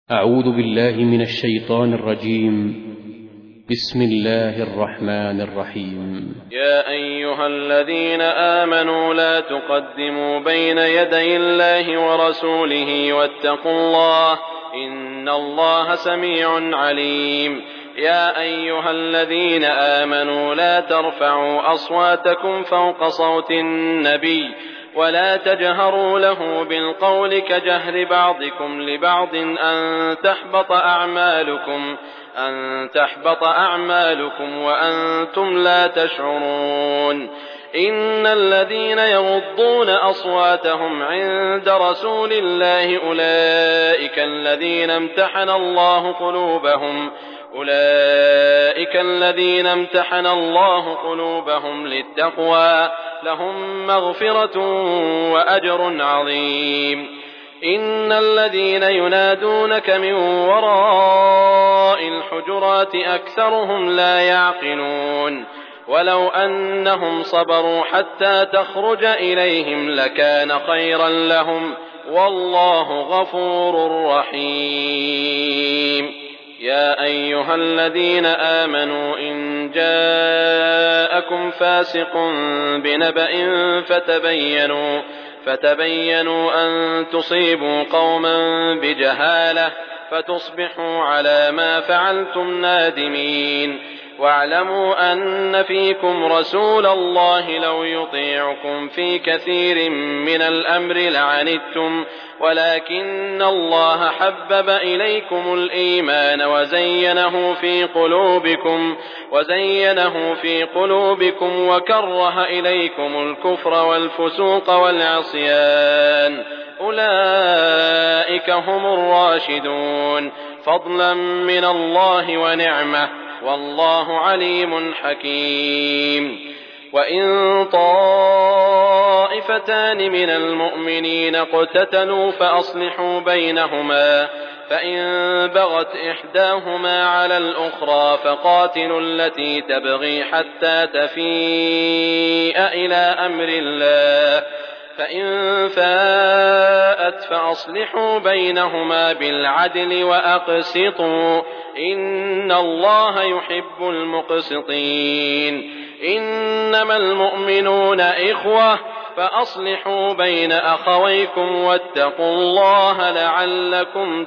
أعوذ بالله من الشيطان الرجيم. بسم الله الرحمن الرحيم. يا أيها الذين آمنوا لا تقدموا بين يدي الله ورسوله واتقوا الله إن الله سميع عليم. يا أيها الذين آمنوا لا ترفعوا أصواتكم فوق صوت النبي ولا تجهروا له بالقول كجهر بعضكم لبعض أن تحبط أعمالكم وأنتم لا تشعرون. إن الذين يغضون أصواتهم عند رسول الله أولئك الذين امتحن الله قلوبهم للتقوى لهم مغفرة وأجر عظيم. إن الذين ينادونك من وراء الحجرات أكثرهم لا يعقلون. ولو أنهم صبروا حتى تخرج إليهم لكان خيرا لهم والله غفور رحيم. يا أيها الذين آمنوا إن جاءكم فاسق بنبأ فتبينوا أن تصيبوا قوما بجهالة فتصبحوا على ما فعلتم نادمين. واعلموا أن فيكم رسول الله لو يطيعكم في كثير من الأمر لعنتم ولكن الله حبب إليكم الإيمان وزينه في قلوبكم وكره إليكم الكفر والفسوق والعصيان أولئك هم الراشدون فضلا من الله ونعمة والله عليم حكيم. وإن طائفتان من المؤمنين اقتتلوا فأصلحوا بينهما فإن بغت إحداهما على الأخرى فقاتلوا التي تبغي حتى تفيء إلى أمر الله فإن فاءت فأصلحوا بينهما بالعدل وأقسطوا إن الله يحب المقسطين. إنما المؤمنون إخوة فأصلحوا بين أخويكم واتقوا الله لعلكم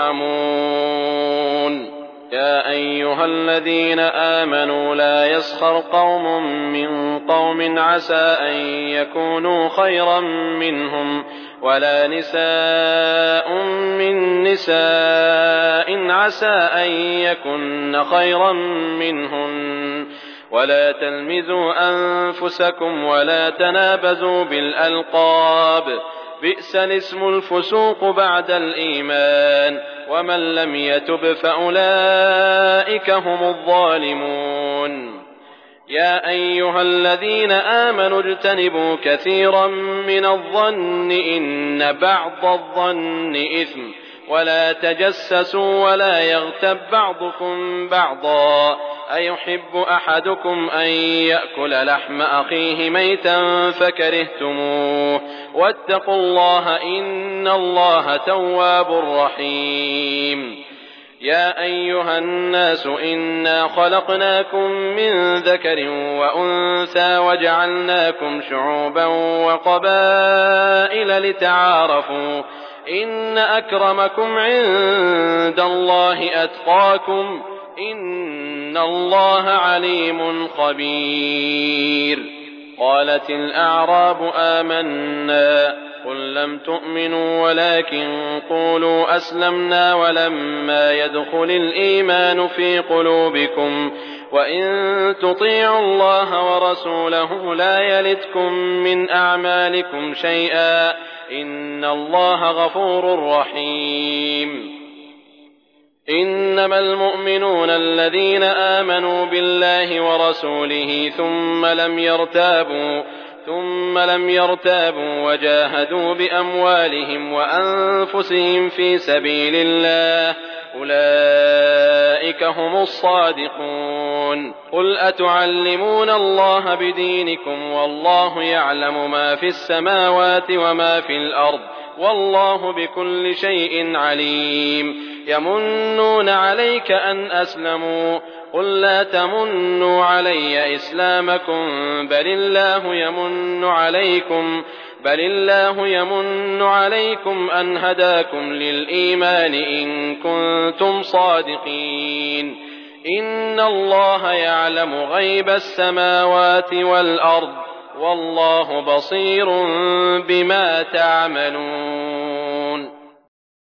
ترحمون. يا أيها الذين آمنوا لا يسخر قوم من قوم عسى أن يكونوا خيرا منهم ولا نساء من نساء عسى أن يكن خيرا منهن ولا تلمزوا أنفسكم ولا تنابزوا بالألقاب بئس الاسم الفسوق بعد الإيمان ومن لم يتب فأولئك هم الظالمون. يا أيها الذين آمنوا اجتنبوا كثيرا من الظن إن بعض الظن إثم ولا تجسسوا ولا يغتب بعضكم بعضا أيحب أحدكم أن يأكل لحم أخيه ميتا فكرهتموه واتقوا الله إن الله تواب رحيم. يا أيها الناس إنا خلقناكم من ذكر وأنثى وجعلناكم شعوبا وقبائل لتعارفوا إن أكرمكم عند الله أتقاكم إن الله عليم خبير. قالت الأعراب آمنا قل لم تؤمنوا ولكن قولوا أسلمنا ولما يدخل الإيمان في قلوبكم وإن تطيعوا الله ورسوله لا يلتكم من أعمالكم شيئا إن الله غفور رحيم. إنما المؤمنون الذين آمنوا بالله ورسوله ثم لم يرتابوا وجاهدوا بأموالهم وأنفسهم في سبيل الله أولئك هم الصادقون. قل أتعلمون الله بدينكم والله يعلم ما في السماوات وما في الأرض والله بكل شيء عليم. يمنون عليك أن أسلموا قل لا تمنوا علي إسلامكم بل الله يمن عليكم أن هداكم للإيمان إن كنتم صادقين إن الله يعلم غيب السماوات والأرض والله بصير بما تعملون